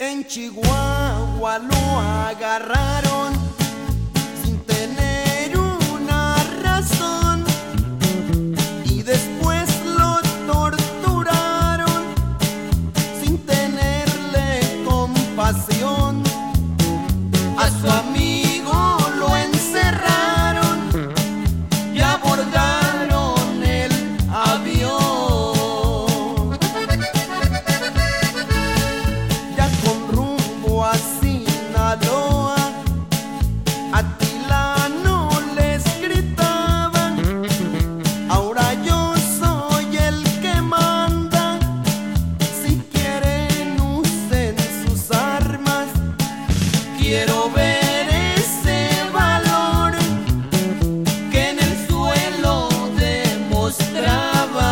En Chihuahua lo agarraron sin tener una razón y después lo torturaron sin tenerle compasión. A su amigo lo encerraron y abordaron el avión. Ya con rumbo a Sinaloa, Atilano les gritaban: ahora yo soy el que manda, si quieren usen sus armas. Quiero ver ese valor que en el suelo demostraba.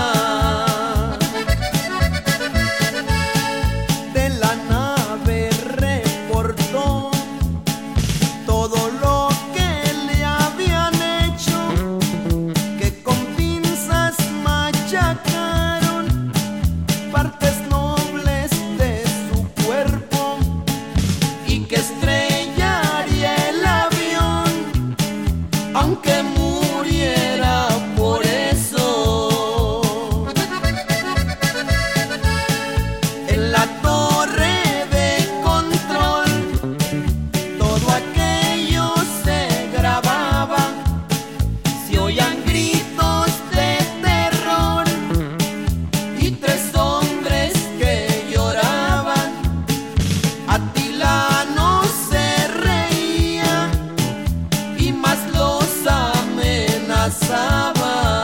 De la nave reportó todo lo que le habían hecho, que con pinzas machacaron partes nobles de su cuerpo y que estrellaría el avión aunque muriera por eso. En la torre de control todo aquello se grababa, se oían gritos de terror y tres hombres que lloraban. Atilano se reía y más los amenazaba.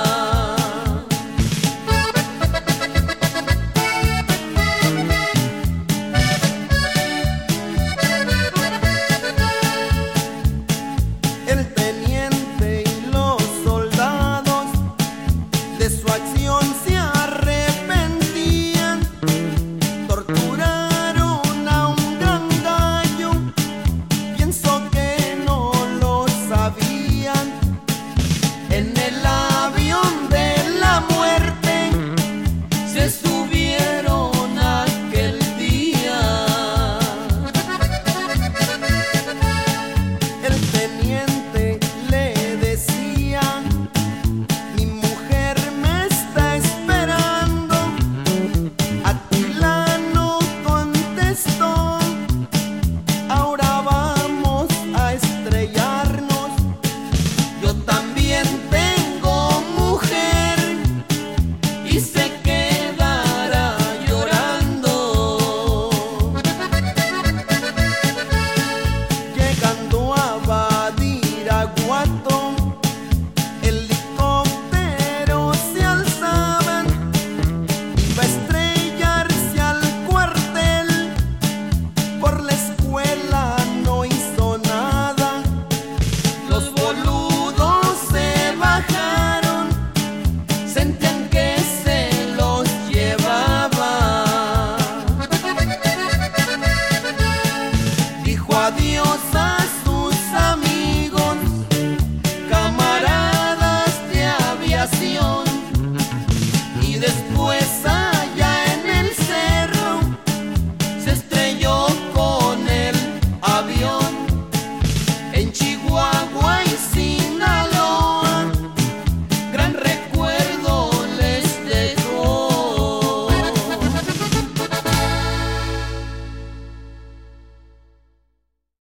El teniente y los soldados de su acción se arrepentían. Torturaron a un gran gallo, pienso que no lo sabían. En el avión de la muerte se subieron aquel día. El teniente le decía: mi mujer me está esperando. Atilano contestó: ahora vamos a estrellarnos. Yo también tengo mujer y se quedará llorando. Llegando a Badiraguato, helicópteros se alzaban, iba a estrellarse al cuartel. Por la escuela no hizo nada, los boludos se bajaron, sentían que se los llevaba. Dijo adiós